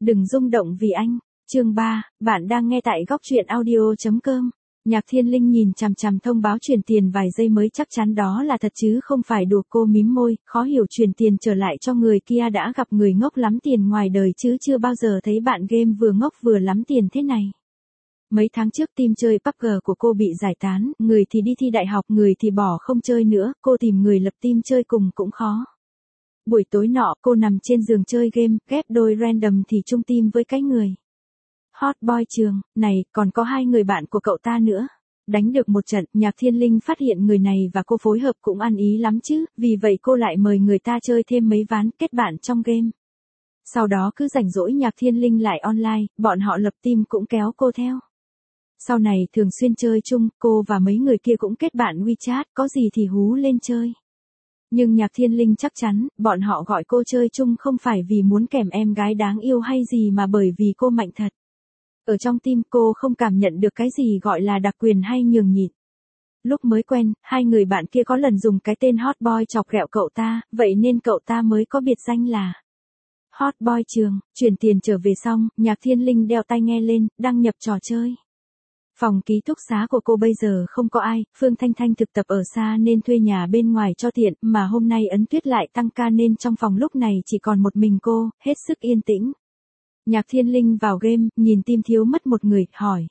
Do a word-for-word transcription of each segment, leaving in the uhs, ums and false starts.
Đừng rung động vì anh. Chương ba, bạn đang nghe tại góc truyện audio chấm com. Nhạc Thiên Linh nhìn chằm chằm thông báo chuyển tiền vài giây mới chắc chắn đó là thật chứ không phải đùa. Cô mím môi, khó hiểu chuyển tiền trở lại cho người kia đã gặp người ngốc lắm tiền ngoài đời chứ chưa bao giờ thấy bạn game vừa ngốc vừa lắm tiền thế này. Mấy tháng trước team chơi pê u bê giê của cô bị giải tán, người thì đi thi đại học, người thì bỏ không chơi nữa, cô tìm người lập team chơi cùng cũng khó. Buổi tối nọ, cô nằm trên giường chơi game, ghép đôi random thì chung team với cái người hot boy trường, này, còn có hai người bạn của cậu ta nữa. Đánh được một trận, Nhạc Thiên Linh phát hiện người này và cô phối hợp cũng ăn ý lắm chứ, vì vậy cô lại mời người ta chơi thêm mấy ván, kết bạn trong game. Sau đó cứ rảnh rỗi Nhạc Thiên Linh lại online, bọn họ lập team cũng kéo cô theo. Sau này thường xuyên chơi chung, cô và mấy người kia cũng kết bạn WeChat, có gì thì hú lên chơi. Nhưng Nhạc Thiên Linh chắc chắn, bọn họ gọi cô chơi chung không phải vì muốn kèm em gái đáng yêu hay gì mà bởi vì cô mạnh thật. Ở trong team cô không cảm nhận được cái gì gọi là đặc quyền hay nhường nhịn. Lúc mới quen, hai người bạn kia có lần dùng cái tên hot boy chọc ghẹo cậu ta, vậy nên cậu ta mới có biệt danh là hot boy trường. Chuyển tiền trở về xong, Nhạc Thiên Linh đeo tai nghe lên, đăng nhập trò chơi. Phòng ký túc xá của cô bây giờ không có ai, Phương Thanh Thanh thực tập ở xa nên thuê nhà bên ngoài cho tiện, mà hôm nay Ấn Tuyết lại tăng ca nên trong phòng lúc này chỉ còn một mình cô, hết sức yên tĩnh. Nhạc Thiên Linh vào game, nhìn team thiếu mất một người, hỏi.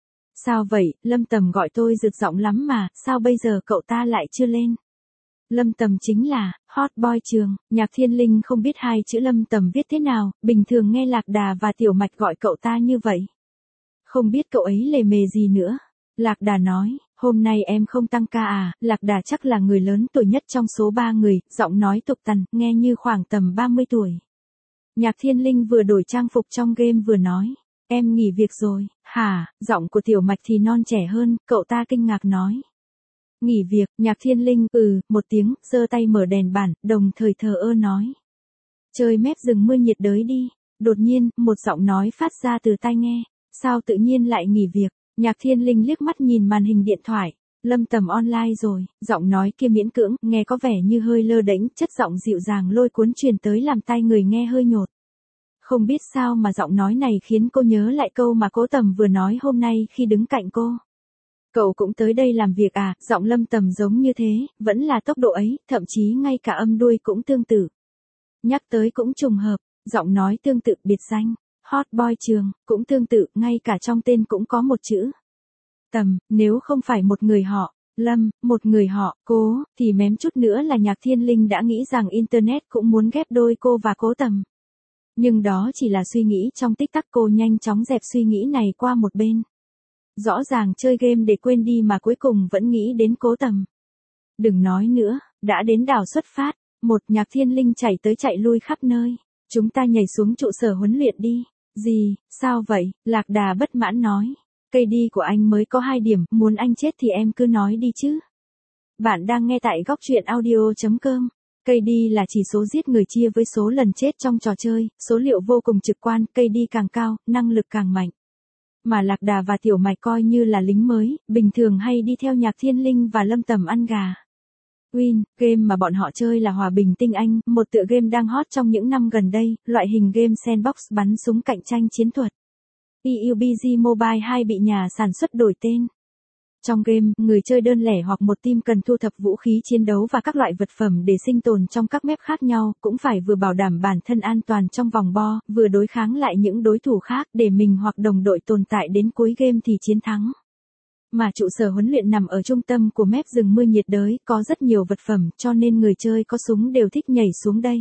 Sao vậy, Lâm Tầm gọi tôi rực giọng lắm mà, sao bây giờ cậu ta lại chưa lên? Lâm Tầm chính là hot boy trường. Nhạc Thiên Linh không biết hai chữ Lâm Tầm viết thế nào, bình thường nghe Lạc Đà và Tiểu Mạch gọi cậu ta như vậy. Không biết cậu ấy lề mề gì nữa. Lạc Đà nói, hôm nay em không tăng ca à, Lạc Đà chắc là người lớn tuổi nhất trong số ba người, giọng nói tục tằn, nghe như khoảng tầm ba mươi tuổi. Nhạc Thiên Linh vừa đổi trang phục trong game vừa nói, em nghỉ việc rồi, hả, giọng của Tiểu Mạch thì non trẻ hơn, cậu ta kinh ngạc nói. Nghỉ việc, Nhạc Thiên Linh, ừ, một tiếng, giơ tay mở đèn bản, đồng thời thờ ơ nói. Chơi mép rừng mưa nhiệt đới đi, đột nhiên, một giọng nói phát ra từ tai nghe. Sao tự nhiên lại nghỉ việc? Nhạc Thiên Linh liếc mắt nhìn màn hình điện thoại. Lâm Tầm online rồi, giọng nói kia miễn cưỡng, nghe có vẻ như hơi lơ đễnh, chất giọng dịu dàng lôi cuốn truyền tới làm tai người nghe hơi nhột. Không biết sao mà giọng nói này khiến cô nhớ lại câu mà Cố Tầm vừa nói hôm nay khi đứng cạnh cô. Cậu cũng tới đây làm việc à? Giọng Lâm Tầm giống như thế, vẫn là tốc độ ấy, thậm chí ngay cả âm đuôi cũng tương tự. Nhắc tới cũng trùng hợp, giọng nói tương tự, biệt danh. Hot boy trường, cũng tương tự, ngay cả trong tên cũng có một chữ. Tầm, nếu không phải một người họ, Lâm, một người họ, Cố, thì mém chút nữa là Nhạc Thiên Linh đã nghĩ rằng Internet cũng muốn ghép đôi cô và Cố Tầm. Nhưng đó chỉ là suy nghĩ trong tích tắc, cô nhanh chóng dẹp suy nghĩ này qua một bên. Rõ ràng chơi game để quên đi mà cuối cùng vẫn nghĩ đến Cố Tầm. Đừng nói nữa, đã đến đảo xuất phát, một Nhạc Thiên Linh chạy tới chạy lui khắp nơi. Chúng ta nhảy xuống trụ sở huấn luyện đi. Gì, sao vậy? Lạc Đà bất mãn nói. Cây đi của anh mới có hai điểm, muốn anh chết thì em cứ nói đi chứ. Bạn đang nghe tại góc truyện audio chấm com. Cây đi là chỉ số giết người chia với số lần chết trong trò chơi, số liệu vô cùng trực quan, cây đi càng cao, năng lực càng mạnh. Mà Lạc Đà và Tiểu Mạch coi như là lính mới, bình thường hay đi theo Nhạc Thiên Linh và Lâm Tầm ăn gà. Win, game mà bọn họ chơi là Hòa Bình Tinh Anh, một tựa game đang hot trong những năm gần đây, loại hình game sandbox bắn súng cạnh tranh chiến thuật. pê u bê giê Mobile hai bị nhà sản xuất đổi tên. Trong game, người chơi đơn lẻ hoặc một team cần thu thập vũ khí chiến đấu và các loại vật phẩm để sinh tồn trong các map khác nhau, cũng phải vừa bảo đảm bản thân an toàn trong vòng bo, vừa đối kháng lại những đối thủ khác để mình hoặc đồng đội tồn tại đến cuối game thì chiến thắng. Mà trụ sở huấn luyện nằm ở trung tâm của mép rừng mưa nhiệt đới, có rất nhiều vật phẩm, cho nên người chơi có súng đều thích nhảy xuống đây.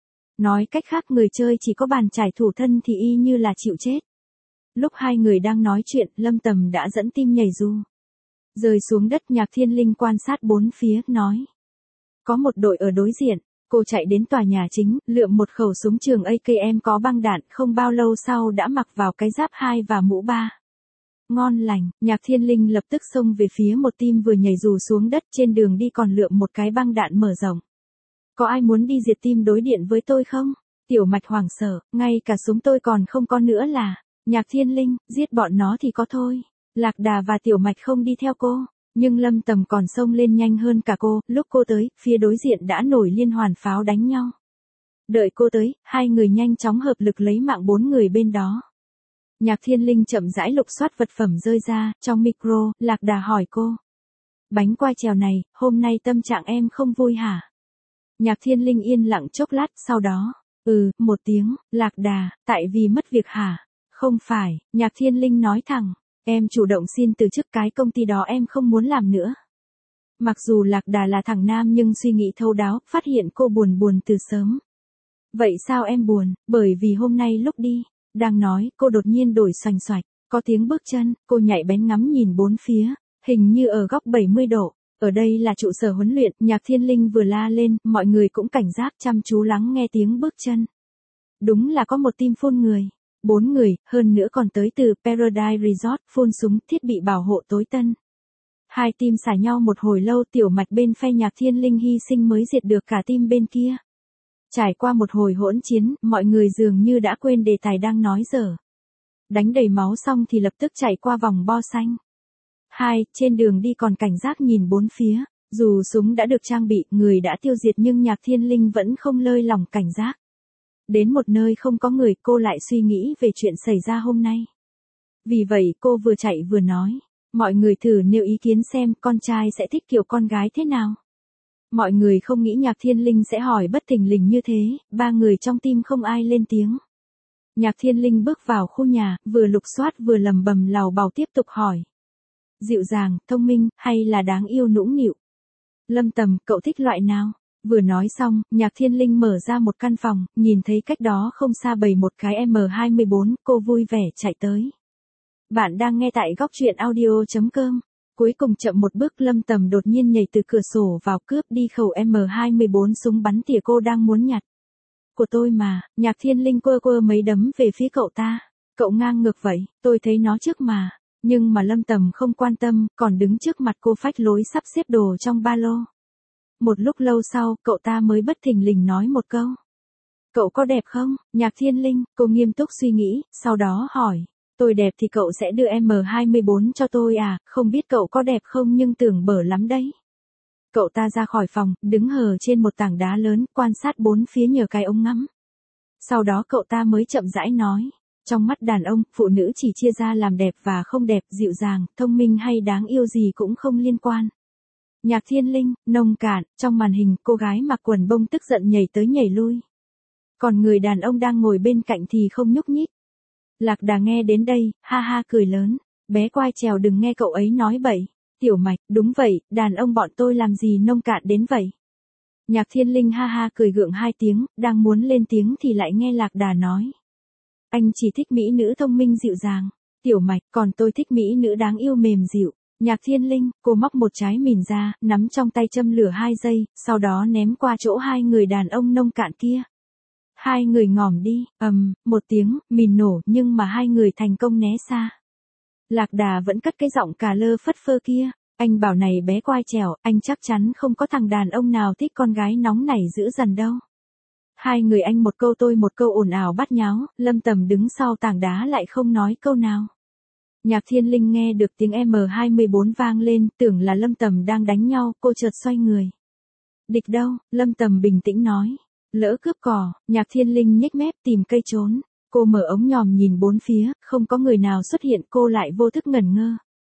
Nói cách khác, người chơi chỉ có bàn trải thủ thân thì y như là chịu chết. Lúc hai người đang nói chuyện, Lâm Tầm đã dẫn team nhảy dù. Rơi xuống đất, Nhạc Thiên Linh quan sát bốn phía, nói. Có một đội ở đối diện, cô chạy đến tòa nhà chính, lượm một khẩu súng trường a ca em có băng đạn, không bao lâu sau đã mặc vào cái giáp hai và mũ ba. Ngon lành, Nhạc Thiên Linh lập tức xông về phía một team vừa nhảy dù xuống đất, trên đường đi còn lượm một cái băng đạn mở rộng. Có ai muốn đi diệt team đối điện với tôi không? Tiểu Mạch hoảng sợ, ngay cả súng tôi còn không có nữa là. Nhạc Thiên Linh, giết bọn nó thì có thôi. Lạc Đà và Tiểu Mạch không đi theo cô, nhưng Lâm Tầm còn xông lên nhanh hơn cả cô, lúc cô tới, phía đối diện đã nổi liên hoàn pháo đánh nhau. Đợi cô tới, hai người nhanh chóng hợp lực lấy mạng bốn người bên đó. Nhạc Thiên Linh chậm rãi lục soát vật phẩm rơi ra, trong micro, Lạc Đà hỏi cô. Bánh quai trèo này, hôm nay tâm trạng em không vui hả? Nhạc Thiên Linh yên lặng chốc lát, sau đó, ừ, một tiếng, Lạc Đà, tại vì mất việc hả? Không phải, Nhạc Thiên Linh nói thẳng, em chủ động xin từ chức, cái công ty đó em không muốn làm nữa. Mặc dù Lạc Đà là thằng nam nhưng suy nghĩ thấu đáo, phát hiện cô buồn buồn từ sớm. Vậy sao em buồn? Bởi vì hôm nay lúc đi, đang nói, cô đột nhiên đổi xoành xoạch, có tiếng bước chân, cô nhạy bén ngắm nhìn bốn phía, hình như ở góc bảy mươi độ. Ở đây là trụ sở huấn luyện, Nhạc Thiên Linh vừa la lên, mọi người cũng cảnh giác chăm chú lắng nghe tiếng bước chân. Đúng là có một team phun người. Bốn người, hơn nữa còn tới từ Paradise Resort, phun súng, thiết bị bảo hộ tối tân. Hai team xả nhau một hồi lâu, Tiểu Mạch bên phe Nhạc Thiên Linh hy sinh mới diệt được cả team bên kia. Trải qua một hồi hỗn chiến, mọi người dường như đã quên đề tài đang nói dở. Đánh đầy máu xong thì lập tức chạy qua vòng bo xanh. Hai, trên đường đi còn cảnh giác nhìn bốn phía, dù súng đã được trang bị, người đã tiêu diệt nhưng Nhạc Thiên Linh vẫn không lơi lỏng cảnh giác. Đến một nơi không có người, cô lại suy nghĩ về chuyện xảy ra hôm nay. Vì vậy cô vừa chạy vừa nói, mọi người thử nêu ý kiến xem con trai sẽ thích kiểu con gái thế nào. Mọi người không nghĩ Nhạc Thiên Linh sẽ hỏi bất thình lình như thế, ba người trong team không ai lên tiếng. Nhạc Thiên Linh bước vào khu nhà, vừa lục soát vừa lầm bầm lào bào tiếp tục hỏi. Dịu dàng, thông minh, hay là đáng yêu nũng nịu? Lâm Tầm, cậu thích loại nào? Vừa nói xong, Nhạc Thiên Linh mở ra một căn phòng, nhìn thấy cách đó không xa bày một cái em hai bốn, cô vui vẻ chạy tới. Bạn đang nghe tại góc truyện audio chấm com. Cuối cùng chậm một bước, Lâm Tầm đột nhiên nhảy từ cửa sổ vào cướp đi khẩu em hai bốn, súng bắn tỉa cô đang muốn nhặt. Của tôi mà, Nhạc Thiên Linh quơ quơ mấy đấm về phía cậu ta. Cậu ngang ngược vậy, tôi thấy nó trước mà. Nhưng mà Lâm Tầm không quan tâm, còn đứng trước mặt cô phách lối sắp xếp đồ trong ba lô. Một lúc lâu sau, cậu ta mới bất thình lình nói một câu. Cậu có đẹp không, Nhạc Thiên Linh? Cô nghiêm túc suy nghĩ, sau đó hỏi. Tôi đẹp thì cậu sẽ đưa em hai bốn cho tôi à, không biết cậu có đẹp không nhưng tưởng bở lắm đấy. Cậu ta ra khỏi phòng, đứng hờ trên một tảng đá lớn, quan sát bốn phía nhờ cái ống ngắm. Sau đó cậu ta mới chậm rãi nói. Trong mắt đàn ông, phụ nữ chỉ chia ra làm đẹp và không đẹp, dịu dàng, thông minh hay đáng yêu gì cũng không liên quan. Nhạc Thiên Linh, nông cạn, trong màn hình, cô gái mặc quần bông tức giận nhảy tới nhảy lui. Còn người đàn ông đang ngồi bên cạnh thì không nhúc nhích. Lạc Đà nghe đến đây, ha ha cười lớn. Bé quai trèo đừng nghe cậu ấy nói bậy. Tiểu Mạch, đúng vậy, đàn ông bọn tôi làm gì nông cạn đến vậy? Nhạc Thiên Linh ha ha cười gượng hai tiếng, đang muốn lên tiếng thì lại nghe Lạc Đà nói. Anh chỉ thích mỹ nữ thông minh dịu dàng. Tiểu Mạch, còn tôi thích mỹ nữ đáng yêu mềm dịu. Nhạc Thiên Linh, cô móc một trái mìn ra, nắm trong tay châm lửa hai giây, sau đó ném qua chỗ hai người đàn ông nông cạn kia. Hai người ngỏm đi, ầm, um, một tiếng, mìn nổ, nhưng mà hai người thành công né xa. Lạc Đà vẫn cất cái giọng cà lơ phất phơ kia. Anh bảo này bé quai trèo, anh chắc chắn không có thằng đàn ông nào thích con gái nóng nảy dữ dằn đâu. Hai người anh một câu tôi một câu ồn ào bắt nháo, Lâm Tầm đứng sau tảng đá lại không nói câu nào. Nhạc Thiên Linh nghe được tiếng em hai bốn vang lên, tưởng là Lâm Tầm đang đánh nhau, cô chợt xoay người. Địch đâu, Lâm Tầm bình tĩnh nói. Lỡ cướp cỏ, Nhạc Thiên Linh nhếch mép tìm cây trốn. Cô mở ống nhòm nhìn bốn phía, không có người nào xuất hiện, cô lại vô thức ngẩn ngơ.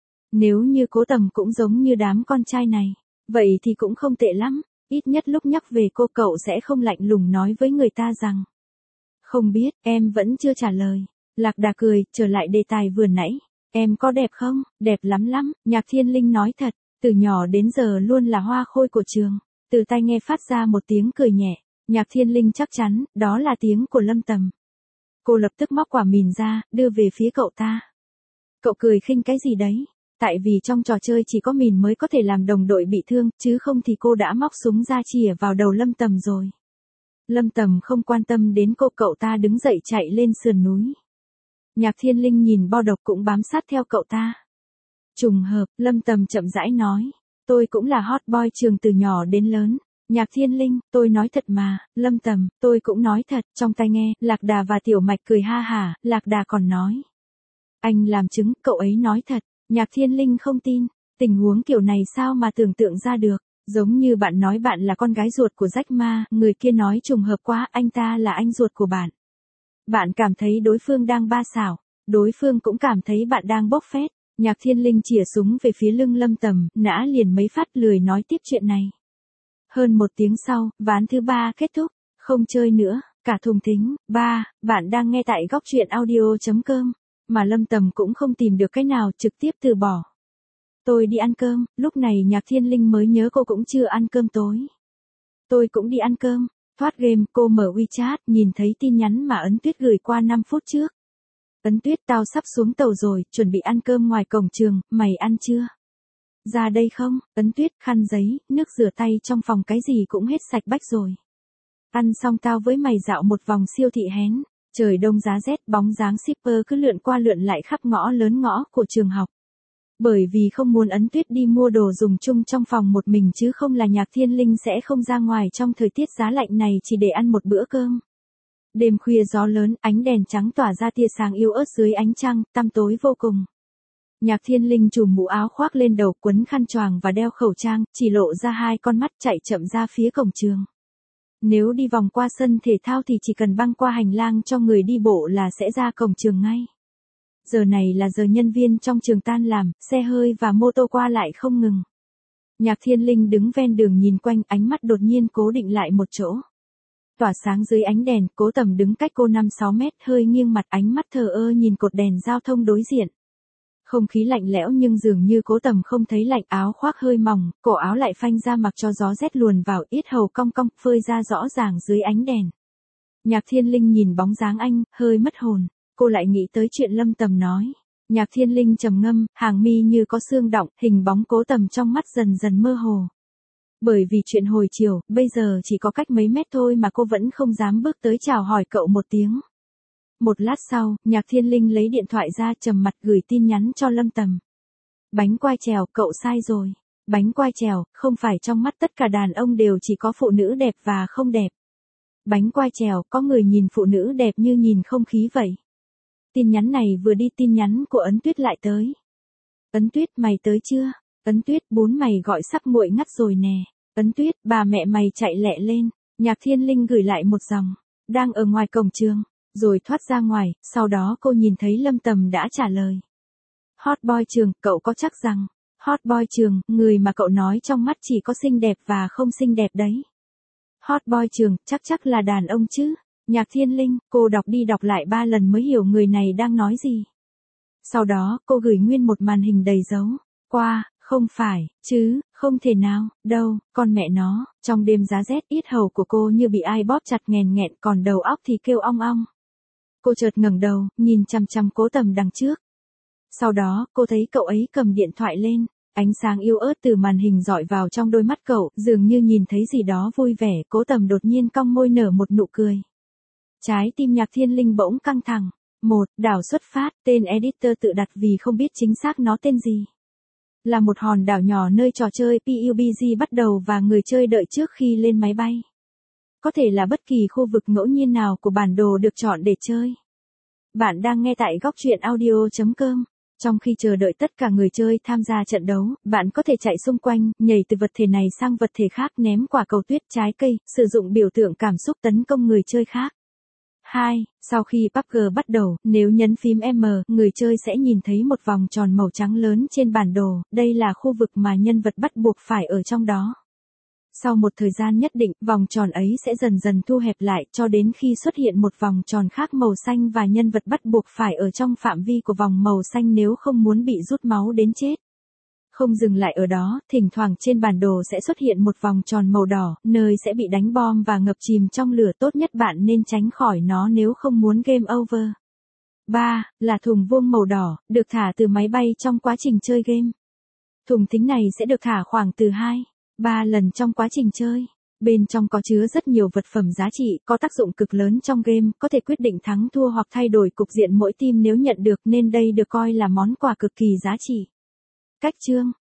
Nếu như Cố Tầm cũng giống như đám con trai này, vậy thì cũng không tệ lắm. Ít nhất lúc nhắc về cô cậu sẽ không lạnh lùng nói với người ta rằng. Không biết, em vẫn chưa trả lời. Lạc Đà cười, trở lại đề tài vừa nãy. Em có đẹp không? Đẹp lắm lắm, Nhạc Thiên Linh nói thật. Từ nhỏ đến giờ luôn là hoa khôi của trường. Từ tai nghe phát ra một tiếng cười nhẹ. Nhạc Thiên Linh chắc chắn, đó là tiếng của Lâm Tầm. Cô lập tức móc quả mìn ra, đưa về phía cậu ta. Cậu cười khinh cái gì đấy? Tại vì trong trò chơi chỉ có mìn mới có thể làm đồng đội bị thương, chứ không thì cô đã móc súng ra chìa vào đầu Lâm Tầm rồi. Lâm Tầm không quan tâm đến cô, cậu ta đứng dậy chạy lên sườn núi. Nhạc Thiên Linh nhìn bo độc cũng bám sát theo cậu ta. Trùng hợp, Lâm Tầm chậm rãi nói. Tôi cũng là hot boy trường từ nhỏ đến lớn. Nhạc Thiên Linh, tôi nói thật mà. Lâm Tầm, tôi cũng nói thật. Trong tai nghe, Lạc Đà và Tiểu Mạch cười ha hả, Lạc Đà còn nói. Anh làm chứng, cậu ấy nói thật. Nhạc Thiên Linh không tin. Tình huống kiểu này sao mà tưởng tượng ra được. Giống như bạn nói bạn là con gái ruột của Jack Ma, người kia nói trùng hợp quá, anh ta là anh ruột của bạn. Bạn cảm thấy đối phương đang ba xảo, đối phương cũng cảm thấy bạn đang bốc phét. Nhạc Thiên Linh chỉa súng về phía lưng Lâm Tầm, nã liền mấy phát lười nói tiếp chuyện này. Hơn một tiếng sau, ván thứ ba kết thúc, không chơi nữa, cả thùng thính. Ba, bạn đang nghe tại góc truyện audio.com, mà Lâm Tầm cũng không tìm được cái nào trực tiếp từ bỏ. Tôi đi ăn cơm, lúc này Nhạc Thiên Linh mới nhớ cô cũng chưa ăn cơm tối. Tôi cũng đi ăn cơm, thoát game, cô mở WeChat, nhìn thấy tin nhắn mà Ấn Tuyết gửi qua năm phút trước. Ấn Tuyết, tao sắp xuống tàu rồi, chuẩn bị ăn cơm ngoài cổng trường, mày ăn chưa? Ra đây không? Ấn Tuyết, khăn giấy, nước rửa tay trong phòng cái gì cũng hết sạch bách rồi. Ăn xong tao với mày dạo một vòng siêu thị hén. Trời đông giá rét, bóng dáng shipper cứ lượn qua lượn lại khắp ngõ lớn ngõ của trường học. Bởi vì không muốn Ấn Tuyết đi mua đồ dùng chung trong phòng một mình chứ không là Nhạc Thiên Linh sẽ không ra ngoài trong thời tiết giá lạnh này chỉ để ăn một bữa cơm. Đêm khuya gió lớn, ánh đèn trắng tỏa ra tia sáng yếu ớt dưới ánh trăng, tăm tối vô cùng. Nhạc Thiên Linh trùm mũ áo khoác lên đầu, quấn khăn choàng và đeo khẩu trang, chỉ lộ ra hai con mắt, chạy chậm ra phía cổng trường. Nếu đi vòng qua sân thể thao thì chỉ cần băng qua hành lang cho người đi bộ là sẽ ra cổng trường ngay. Giờ này là giờ nhân viên trong trường tan làm, xe hơi và mô tô qua lại không ngừng. Nhạc Thiên Linh đứng ven đường nhìn quanh, ánh mắt đột nhiên cố định lại một chỗ. Tỏa sáng dưới ánh đèn, Cố Tầm đứng cách cô năm sáu mét, hơi nghiêng mặt, ánh mắt thờ ơ nhìn cột đèn giao thông đối diện. Không khí lạnh lẽo nhưng dường như Cố Tầm không thấy lạnh, áo khoác hơi mỏng, cổ áo lại phanh ra mặc cho gió rét luồn vào, yết hầu cong cong, phơi ra rõ ràng dưới ánh đèn. Nhạc Thiên Linh nhìn bóng dáng anh, hơi mất hồn, cô lại nghĩ tới chuyện Lâm Tầm nói. Nhạc Thiên Linh trầm ngâm, hàng mi như có xương đọng, hình bóng Cố Tầm trong mắt dần dần mơ hồ. Bởi vì chuyện hồi chiều, bây giờ chỉ có cách mấy mét thôi mà cô vẫn không dám bước tới chào hỏi cậu một tiếng. Một lát sau, Nhạc Thiên Linh lấy điện thoại ra, trầm mặt gửi tin nhắn cho Lâm Tầm. Bánh quai trèo, cậu sai rồi. Bánh quai trèo, không phải trong mắt tất cả đàn ông đều chỉ có phụ nữ đẹp và không đẹp. Bánh quai trèo, có người nhìn phụ nữ đẹp như nhìn không khí vậy. Tin nhắn này vừa đi tin nhắn của Ấn Tuyết lại tới. Ấn Tuyết, mày tới chưa? Ấn Tuyết, bún mày gọi sắp nguội ngắt rồi nè. Ấn Tuyết, bà mẹ mày chạy lẹ lên. Nhạc Thiên Linh gửi lại một dòng. Đang ở ngoài cổng trường. Rồi thoát ra ngoài, sau đó cô nhìn thấy Lâm Tầm đã trả lời. Hot boy trường, cậu có chắc rằng, hot boy trường, người mà cậu nói trong mắt chỉ có xinh đẹp và không xinh đẹp đấy. Hot boy trường, chắc chắc là đàn ông chứ. Nhạc Thiên Linh, cô đọc đi đọc lại ba lần mới hiểu người này đang nói gì. Sau đó, cô gửi nguyên một màn hình đầy dấu. Qua, không phải, chứ, không thể nào, đâu, con mẹ nó, trong đêm giá rét, yết hầu của cô như bị ai bóp chặt nghèn nghẹn, còn đầu óc thì kêu ong ong. Cô chợt ngẩng đầu, nhìn chằm chằm Cố Tầm đằng trước. Sau đó, cô thấy cậu ấy cầm điện thoại lên, ánh sáng yếu ớt từ màn hình dọi vào trong đôi mắt cậu, dường như nhìn thấy gì đó vui vẻ. Cố Tầm đột nhiên cong môi nở một nụ cười. Trái tim Nhạc Thiên Linh bỗng căng thẳng. Một, đảo xuất phát, tên editor tự đặt vì không biết chính xác nó tên gì. Là một hòn đảo nhỏ nơi trò chơi pê u bê giê bắt đầu và người chơi đợi trước khi lên máy bay. Có thể là bất kỳ khu vực ngẫu nhiên nào của bản đồ được chọn để chơi. Bạn đang nghe tại góc truyện audio.com. Trong khi chờ đợi tất cả người chơi tham gia trận đấu, bạn có thể chạy xung quanh, nhảy từ vật thể này sang vật thể khác, ném quả cầu tuyết, trái cây, sử dụng biểu tượng cảm xúc tấn công người chơi khác. hai. Sau khi pê u bê giê bắt đầu, nếu nhấn phím M, người chơi sẽ nhìn thấy một vòng tròn màu trắng lớn trên bản đồ, đây là khu vực mà nhân vật bắt buộc phải ở trong đó. Sau một thời gian nhất định, vòng tròn ấy sẽ dần dần thu hẹp lại cho đến khi xuất hiện một vòng tròn khác màu xanh và nhân vật bắt buộc phải ở trong phạm vi của vòng màu xanh nếu không muốn bị rút máu đến chết. Không dừng lại ở đó, thỉnh thoảng trên bản đồ sẽ xuất hiện một vòng tròn màu đỏ, nơi sẽ bị đánh bom và ngập chìm trong lửa, tốt nhất bạn nên tránh khỏi nó nếu không muốn game over. ba. Là thùng vuông màu đỏ, được thả từ máy bay trong quá trình chơi game. Thùng thính này sẽ được thả khoảng từ hai đến ba lần trong quá trình chơi. Bên trong có chứa rất nhiều vật phẩm giá trị, có tác dụng cực lớn trong game, có thể quyết định thắng thua hoặc thay đổi cục diện mỗi team nếu nhận được, nên đây được coi là món quà cực kỳ giá trị. Cách chơi.